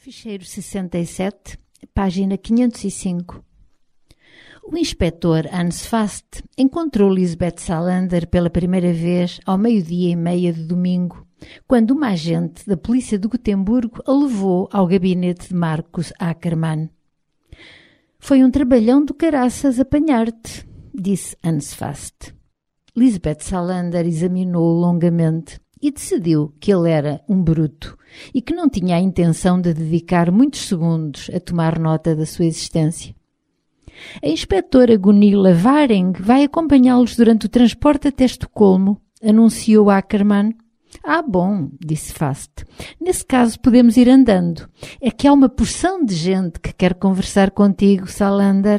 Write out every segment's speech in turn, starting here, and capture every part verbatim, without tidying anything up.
Ficheiro sessenta e sete, página quinhentos e cinco. O inspetor Hans Fast encontrou Lisbeth Salander pela primeira vez ao meio-dia e meia de domingo, quando uma agente da polícia de Gotemburgo a levou ao gabinete de Marcus Ackermann. «Foi um trabalhão do caraças apanhar-te», disse Hans Fast. Lisbeth Salander examinou-o longamente e decidiu que ele era um bruto e que não tinha a intenção de dedicar muitos segundos a tomar nota da sua existência. A inspetora Gunilla Waring vai acompanhá-los durante o transporte até Estocolmo, anunciou Ackermann. Ah, bom, disse Fast. Nesse caso podemos ir andando. É que há uma porção de gente que quer conversar contigo, Salander.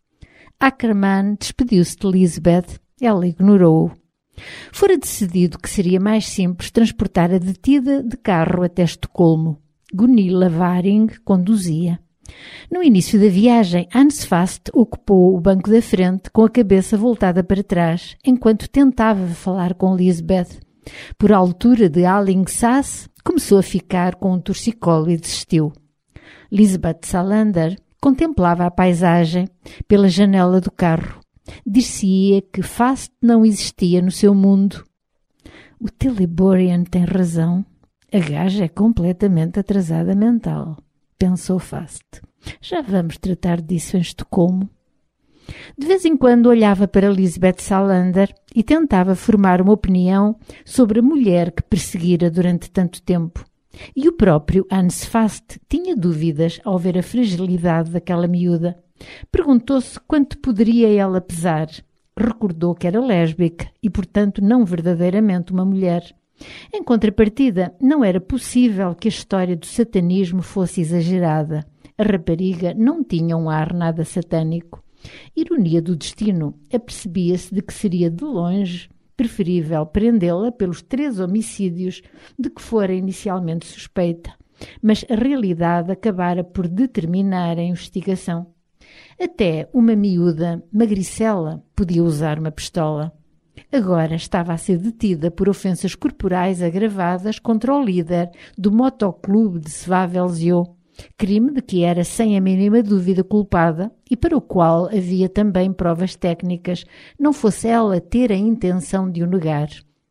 Ackermann despediu-se de Lisbeth. Ela ignorou-o. Fora decidido que seria mais simples transportar a detida de carro até Estocolmo. Gunilla Waring conduzia. No início da viagem, Hans Fast ocupou o banco da frente com a cabeça voltada para trás, enquanto tentava falar com Lisbeth. Por altura de Alingsås, começou a ficar com um torcicolo e desistiu. Lisbeth Salander contemplava a paisagem pela janela do carro. Dir-se-ia que Fast não existia no seu mundo. O Teleborian tem razão. A gaja é completamente atrasada mental, pensou Fast. Já vamos tratar disso em Estocolmo. De vez em quando olhava para Lisbeth Salander e tentava formar uma opinião sobre a mulher que perseguira durante tanto tempo. E o próprio Hans Fast tinha dúvidas ao ver a fragilidade daquela miúda. Perguntou-se quanto poderia ela pesar. Recordou que era lésbica e, portanto, não verdadeiramente uma mulher. Em contrapartida, não era possível que a história do satanismo fosse exagerada. A rapariga não tinha um ar nada satânico. Ironia do destino, apercebia-se de que seria de longe preferível prendê-la pelos três homicídios de que fora inicialmente suspeita, mas a realidade acabara por determinar a investigação. Até uma miúda magricela podia usar uma pistola. Agora estava a ser detida por ofensas corporais agravadas contra o líder do motoclube de Svavelzio, crime de que era sem a mínima dúvida culpada e para o qual havia também provas técnicas, não fosse ela ter a intenção de o negar.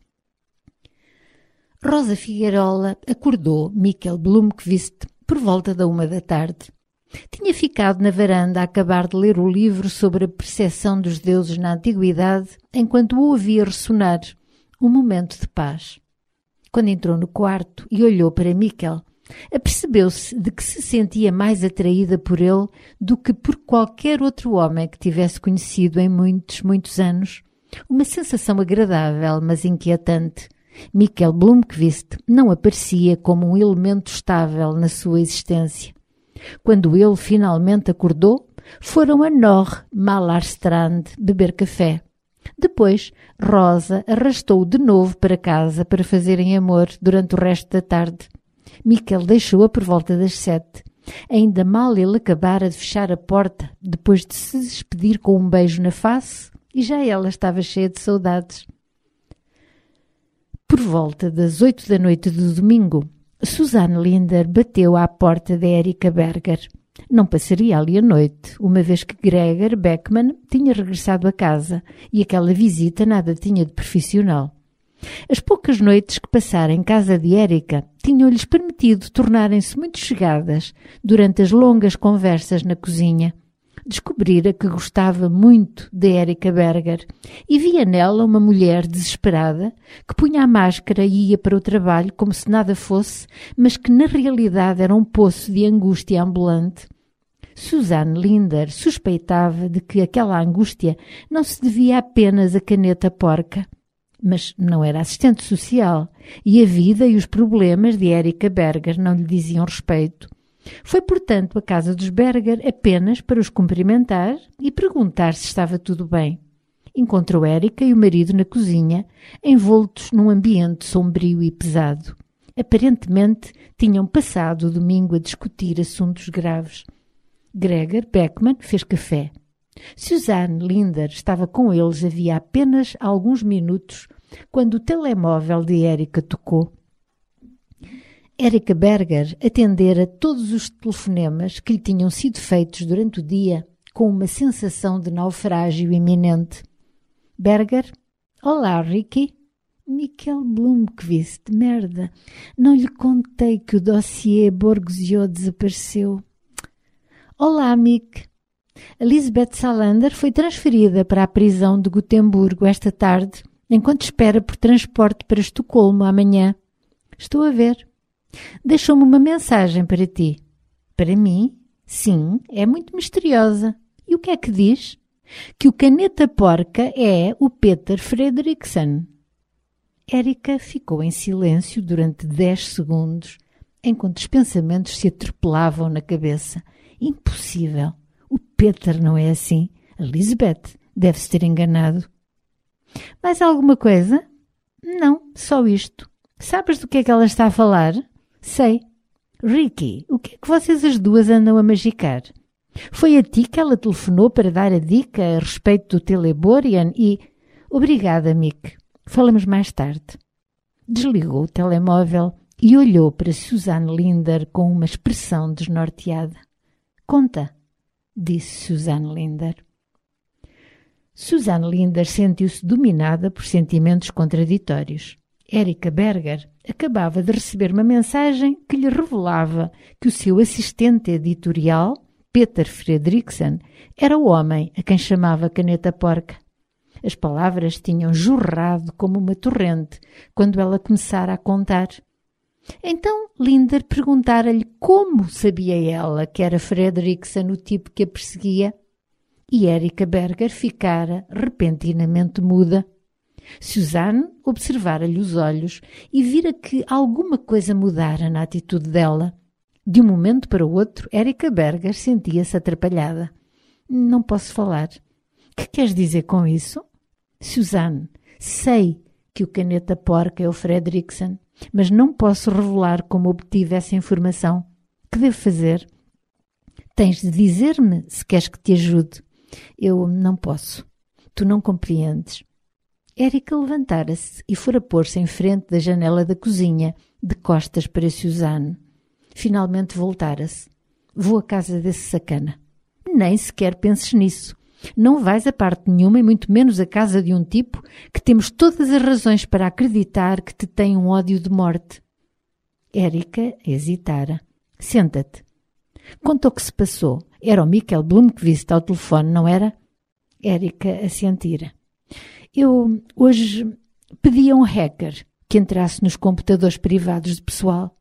Rosa Figuerola acordou Mikkel Blomqvist por volta da uma da tarde. Tinha ficado na varanda a acabar de ler o livro sobre a percepção dos deuses na antiguidade, enquanto o ouvia ressonar, um momento de paz. Quando entrou no quarto e olhou para Mikkel, apercebeu-se de que se sentia mais atraída por ele do que por qualquer outro homem que tivesse conhecido em muitos, muitos anos. Uma sensação agradável, mas inquietante. Mikkel Blomqvist não aparecia como um elemento estável na sua existência. Quando ele finalmente acordou, foram a Norr Malarstrand beber café. Depois, Rosa arrastou-o de novo para casa para fazerem amor durante o resto da tarde. Mikkel deixou-a por volta das sete. Ainda mal ele acabara de fechar a porta, depois de se despedir com um beijo na face, e já ela estava cheia de saudades. Por volta das oito da noite do domingo, Susanne Linder bateu à porta de Erika Berger. Não passaria ali a noite, uma vez que Gregor Beckman tinha regressado a casa e aquela visita nada tinha de profissional. As poucas noites que passara em casa de Erika tinham-lhes permitido tornarem-se muito chegadas durante as longas conversas na cozinha. Descobrira que gostava muito de Erika Berger e via nela uma mulher desesperada que punha a máscara e ia para o trabalho como se nada fosse, mas que na realidade era um poço de angústia ambulante. Susanne Linder suspeitava de que aquela angústia não se devia apenas à caneta porca. Mas não era assistente social e a vida e os problemas de Erika Berger não lhe diziam respeito. Foi, portanto, à casa dos Berger apenas para os cumprimentar e perguntar se estava tudo bem. Encontrou Erika e o marido na cozinha, envoltos num ambiente sombrio e pesado. Aparentemente, tinham passado o domingo a discutir assuntos graves. Gregor Beckman fez café. Susanne Linder estava com eles havia apenas alguns minutos quando o telemóvel de Erika tocou. Erika Berger atendera todos os telefonemas que lhe tinham sido feitos durante o dia com uma sensação de naufrágio iminente. Berger? Olá, Ricky. Michael Blomqvist, merda. Não lhe contei que o dossiê Borgzio desapareceu. Olá, Mick. Lisbeth Salander foi transferida para a prisão de Gotemburgo esta tarde, enquanto espera por transporte para Estocolmo amanhã. Estou a ver. Deixou-me uma mensagem para ti. Para mim? Sim, é muito misteriosa. E o que é que diz? Que o caneta porca é o Peter Fredriksson. Erika ficou em silêncio durante dez segundos, enquanto os pensamentos se atropelavam na cabeça. Impossível. O Peter não é assim. A Lisbeth deve-se ter enganado. Mais alguma coisa? Não, só isto. Sabes do que é que ela está a falar? Sei. Ricky, o que é que vocês as duas andam a magicar? Foi a ti que ela telefonou para dar a dica a respeito do Teleborian e... Obrigada, Mick. Falamos mais tarde. Desligou o telemóvel e olhou para Suzanne Linder com uma expressão desnorteada. Conta, disse Suzanne Linder. Suzanne Linder sentiu-se dominada por sentimentos contraditórios. Erika Berger acabava de receber uma mensagem que lhe revelava que o seu assistente editorial, Peter Fredriksson, era o homem a quem chamava caneta porca. As palavras tinham jorrado como uma torrente quando ela começara a contar. Então Linder perguntara-lhe como sabia ela que era Fredriksson o tipo que a perseguia. E Erika Berger ficara repentinamente muda. Suzanne observara-lhe os olhos e vira que alguma coisa mudara na atitude dela. De um momento para o outro, Erika Berger sentia-se atrapalhada. Não posso falar. Que queres dizer com isso? Suzanne, sei que o caneta porca é o Fredriksson, mas não posso revelar como obtive essa informação. Que devo fazer? Tens de dizer-me se queres que te ajude. Eu não posso. Tu não compreendes. Erika levantara-se e fora pôr-se em frente da janela da cozinha, de costas para Suzanne. Finalmente voltara-se. Vou à casa desse sacana. Nem sequer penses nisso. Não vais a parte nenhuma e muito menos a casa de um tipo que temos todas as razões para acreditar que te tem um ódio de morte. Erika hesitara. Senta-te. Conta o que se passou. Era o Michael Blomqvist ao telefone, não era? Erika assentira. Eu hoje pedi a um hacker que entrasse nos computadores privados de pessoal.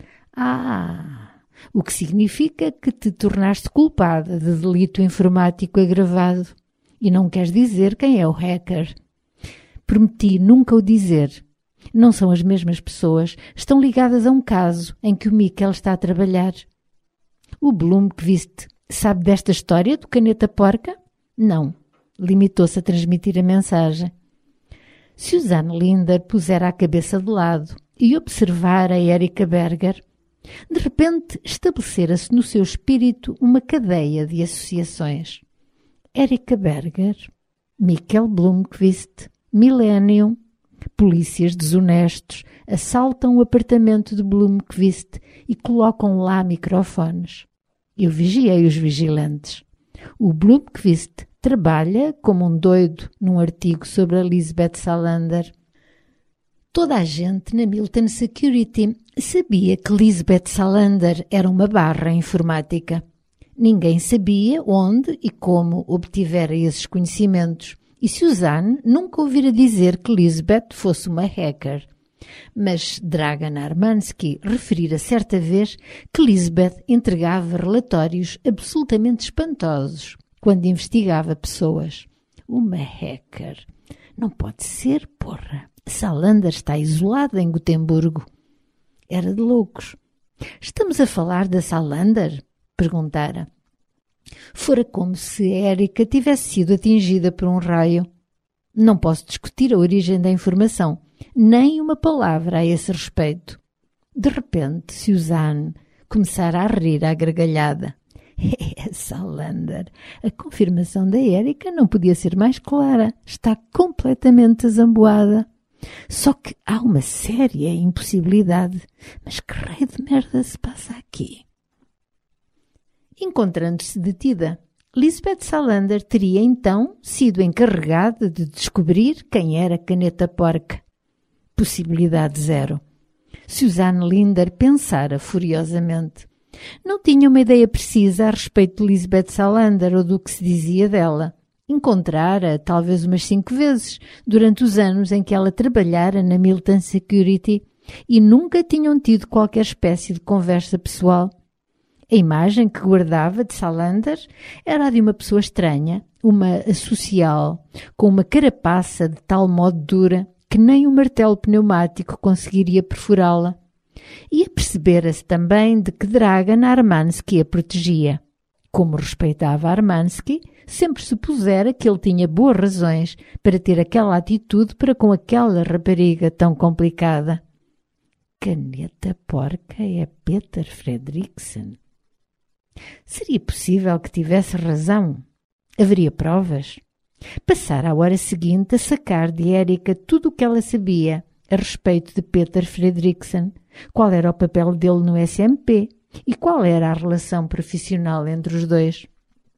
Ah... O que significa que te tornaste culpada de delito informático agravado. E não queres dizer quem é o hacker. Prometi nunca o dizer. Não são as mesmas pessoas. Estão ligadas a um caso em que o Michael está a trabalhar. O Blomqvist sabe desta história do caneta porca? Não. Limitou-se a transmitir a mensagem. Suzanne Linder pusera a cabeça de lado e observara a Erika Berger. De repente, estabelecera-se no seu espírito uma cadeia de associações. Erika Berger, Michael Blomqvist, Millennium, polícias desonestos assaltam o apartamento de Blomqvist e colocam lá microfones. Eu vigiei os vigilantes. O Blomqvist trabalha como um doido num artigo sobre a Lisbeth Salander. Toda a gente na Milton Security sabia que Lisbeth Salander era uma barra informática. Ninguém sabia onde e como obtivera esses conhecimentos, e Suzanne nunca ouvira dizer que Lisbeth fosse uma hacker. Mas Dragan Armansky referira certa vez que Lisbeth entregava relatórios absolutamente espantosos quando investigava pessoas. Uma hacker. Não pode ser, porra. Salander está isolada em Gotemburgo. Era de loucos. Estamos a falar da Salander? Perguntara. Fora como se Erika tivesse sido atingida por um raio. Não posso discutir a origem da informação, nem uma palavra a esse respeito. De repente, Suzanne começara a rir à gargalhada. É, Salander, a confirmação da Erika não podia ser mais clara. Está completamente zamboada. Só que há uma séria impossibilidade. Mas que raio de merda se passa aqui? Encontrando-se detida, Lisbeth Salander teria então sido encarregada de descobrir quem era Caneta Porca. Possibilidade zero. Suzanne Linder pensara furiosamente. Não tinha uma ideia precisa a respeito de Lisbeth Salander ou do que se dizia dela. Encontrara talvez umas cinco vezes durante os anos em que ela trabalhara na Milton Security e nunca tinham tido qualquer espécie de conversa pessoal. A imagem que guardava de Salander era a de uma pessoa estranha, uma associal, com uma carapaça de tal modo dura que nem um martelo pneumático conseguiria perfurá-la. E apercebera-se também de que Dragan Armansky a protegia. Como respeitava Armansky, sempre supusera que ele tinha boas razões para ter aquela atitude para com aquela rapariga tão complicada. Caneta Porca é Peter Fredriksson. Seria possível que tivesse razão? Haveria provas? Passara a hora seguinte a sacar de Erika tudo o que ela sabia a respeito de Peter Fredriksson, qual era o papel dele no S M P e qual era a relação profissional entre os dois.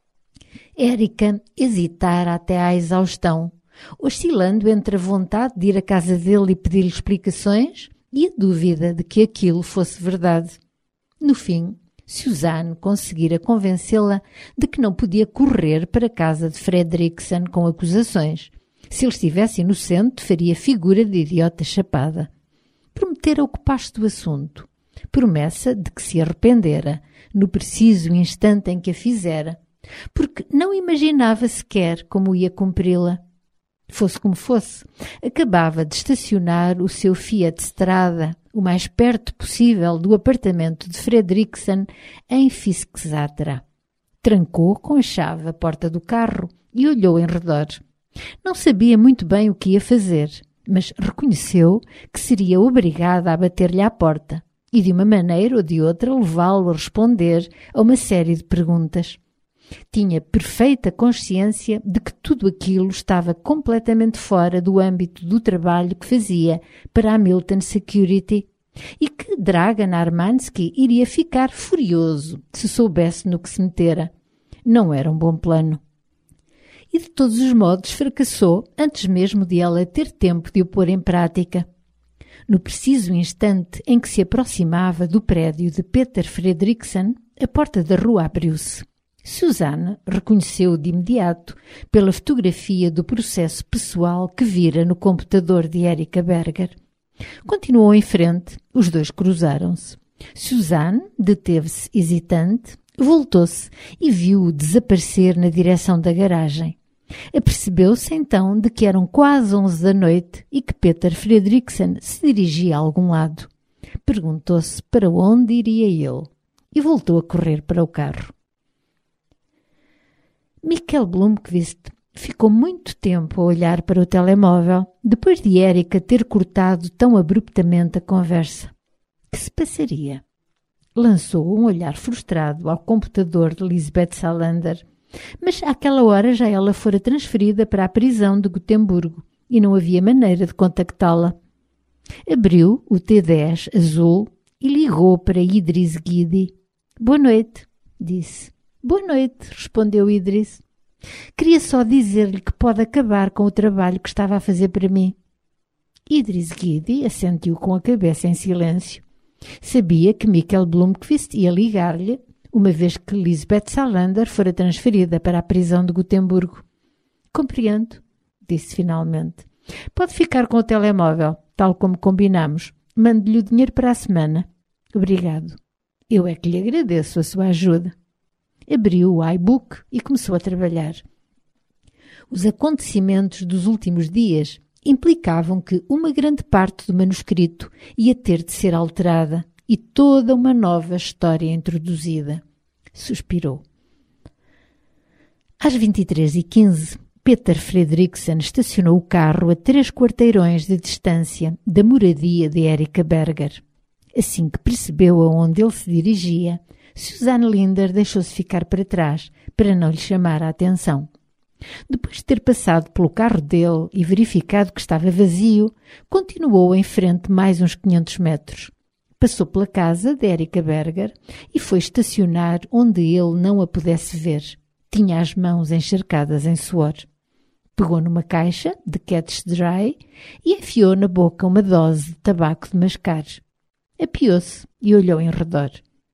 Erika hesitara até à exaustão, oscilando entre a vontade de ir à casa dele e pedir-lhe explicações e a dúvida de que aquilo fosse verdade. No fim, Suzanne conseguira convencê-la de que não podia correr para a casa de Fredriksson com acusações. Se ele estivesse inocente, faria figura de idiota chapada. Prometera ocupar-se do assunto. Promessa de que se arrependera, no preciso instante em que a fizera, porque não imaginava sequer como ia cumpri-la. Fosse como fosse, acabava de estacionar o seu Fiat Strada o mais perto possível do apartamento de Fredriksson em Fisksätra. Trancou com a chave a porta do carro e olhou em redor. Não sabia muito bem o que ia fazer, mas reconheceu que seria obrigada a bater-lhe à porta e, de uma maneira ou de outra, levá-lo a responder a uma série de perguntas. Tinha perfeita consciência de que tudo aquilo estava completamente fora do âmbito do trabalho que fazia para a Milton Security e que Dragan Armansky iria ficar furioso se soubesse no que se metera. Não era um bom plano. E de todos os modos fracassou antes mesmo de ela ter tempo de o pôr em prática. No preciso instante em que se aproximava do prédio de Peter Fredriksson, a porta da rua abriu-se. Suzanne reconheceu de imediato pela fotografia do processo pessoal que vira no computador de Erika Berger. Continuou em frente, os dois cruzaram-se. Suzanne deteve-se hesitante, voltou-se e viu-o desaparecer na direção da garagem. Apercebeu-se então de que eram quase onze da noite e que Peter Fredriksson se dirigia a algum lado. Perguntou-se para onde iria ele e voltou a correr para o carro. Mikkel Blomqvist ficou muito tempo a olhar para o telemóvel depois de Erika ter cortado tão abruptamente a conversa. Que se passaria? Lançou um olhar frustrado ao computador de Lisbeth Salander, mas àquela hora já ela fora transferida para a prisão de Gotemburgo e não havia maneira de contactá-la. Abriu o T dez azul e ligou para Idris Guidi. Boa noite, disse. Boa noite, respondeu Idris. Queria só dizer-lhe que pode acabar com o trabalho que estava a fazer para mim. Idris Guidi assentiu com a cabeça em silêncio. Sabia que Mikkel Blomqvist ia ligar-lhe, uma vez que Lisbeth Salander fora transferida para a prisão de Gotemburgo. Compreendo, disse finalmente. Pode ficar com o telemóvel, tal como combinamos. Mande-lhe o dinheiro para a semana. Obrigado. Eu é que lhe agradeço a sua ajuda. Abriu o iBook e começou a trabalhar. Os acontecimentos dos últimos dias implicavam que uma grande parte do manuscrito ia ter de ser alterada e toda uma nova história introduzida. Suspirou. Às vinte e três e quinze, Peter Fredriksson estacionou o carro a três quarteirões de distância da moradia de Erika Berger. Assim que percebeu aonde ele se dirigia, Suzanne Linder deixou-se ficar para trás para não lhe chamar a atenção. Depois de ter passado pelo carro dele e verificado que estava vazio, continuou em frente mais uns quinhentos metros. Passou pela casa de Erika Berger e foi estacionar onde ele não a pudesse ver. Tinha as mãos encharcadas em suor. Pegou numa caixa de Catch Dry e enfiou na boca uma dose de tabaco de mascar. Apiou-se e olhou em redor.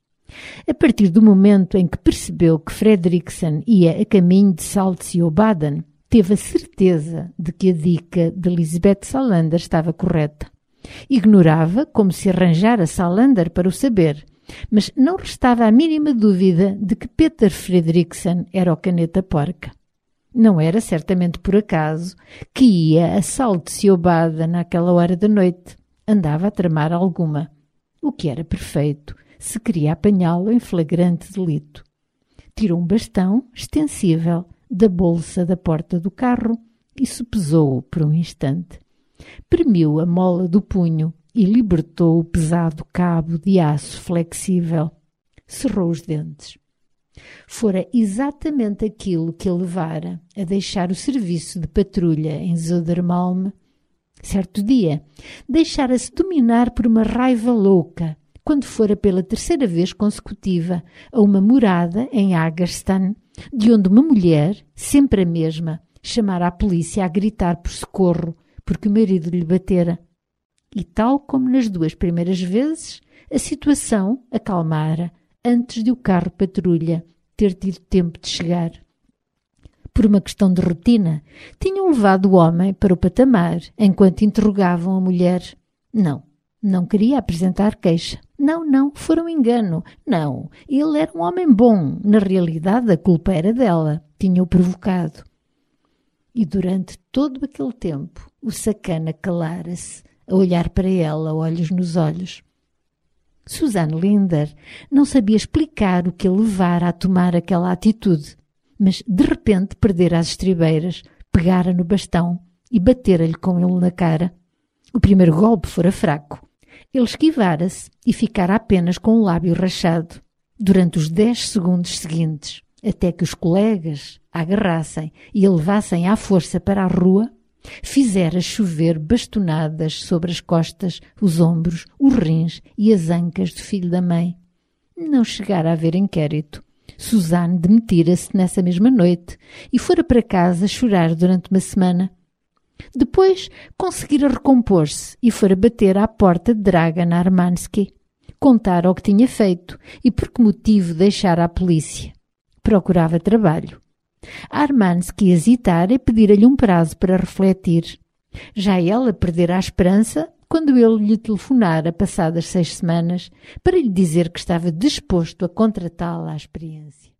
A partir do momento em que percebeu que Fredriksson ia a caminho de Saltsjöbaden, teve a certeza de que a dica de Lisbeth Salander estava correta. Ignorava como se arranjara Salander para o saber, mas não restava a mínima dúvida de que Peter Fredriksson era o caneta porca. Não era certamente por acaso que ia a Saltsjöbaden naquela hora da noite. Andava a tramar alguma, o que era perfeito se queria apanhá-lo em flagrante delito. Tirou um bastão extensível da bolsa da porta do carro e sopesou-o por um instante. Premiu a mola do punho e libertou o pesado cabo de aço flexível. Cerrou os dentes. Fora exatamente aquilo que o levara a deixar o serviço de patrulha em Södermalm. Certo dia, deixara-se dominar por uma raiva louca quando fora pela terceira vez consecutiva a uma morada em Agerstan, de onde uma mulher, sempre a mesma, chamara a polícia a gritar por socorro porque o marido lhe batera. E tal como nas duas primeiras vezes, a situação acalmara antes de o carro patrulha ter tido tempo de chegar. Por uma questão de rotina, tinham levado o homem para o patamar enquanto interrogavam a mulher. Não, não queria apresentar queixa. Não, não, foi um engano. Não, ele era um homem bom. Na realidade, a culpa era dela. Tinha-o provocado. E durante todo aquele tempo, o sacana calara-se, a olhar para ela, olhos nos olhos. Susanne Linder não sabia explicar o que a levara a tomar aquela atitude, mas de repente perdera as estribeiras, pegara no bastão e batera-lhe com ele na cara. O primeiro golpe fora fraco. Ele esquivara-se e ficara apenas com o lábio rachado, durante os dez segundos seguintes, até que os colegas a agarrassem e a levassem à força para a rua, fizera chover bastonadas sobre as costas, os ombros, os rins e as ancas do filho da mãe. Não chegara a haver inquérito. Susanne demitira-se nessa mesma noite e fora para casa chorar durante uma semana. Depois conseguira recompor-se e fora bater à porta de Dragan Armansky, contar o que tinha feito e por que motivo deixara a polícia. Procurava trabalho. Armansky hesitara e pedira-lhe um prazo para refletir. Já ela perdera a esperança quando ele lhe telefonara passadas seis semanas para lhe dizer que estava disposto a contratá-la à experiência.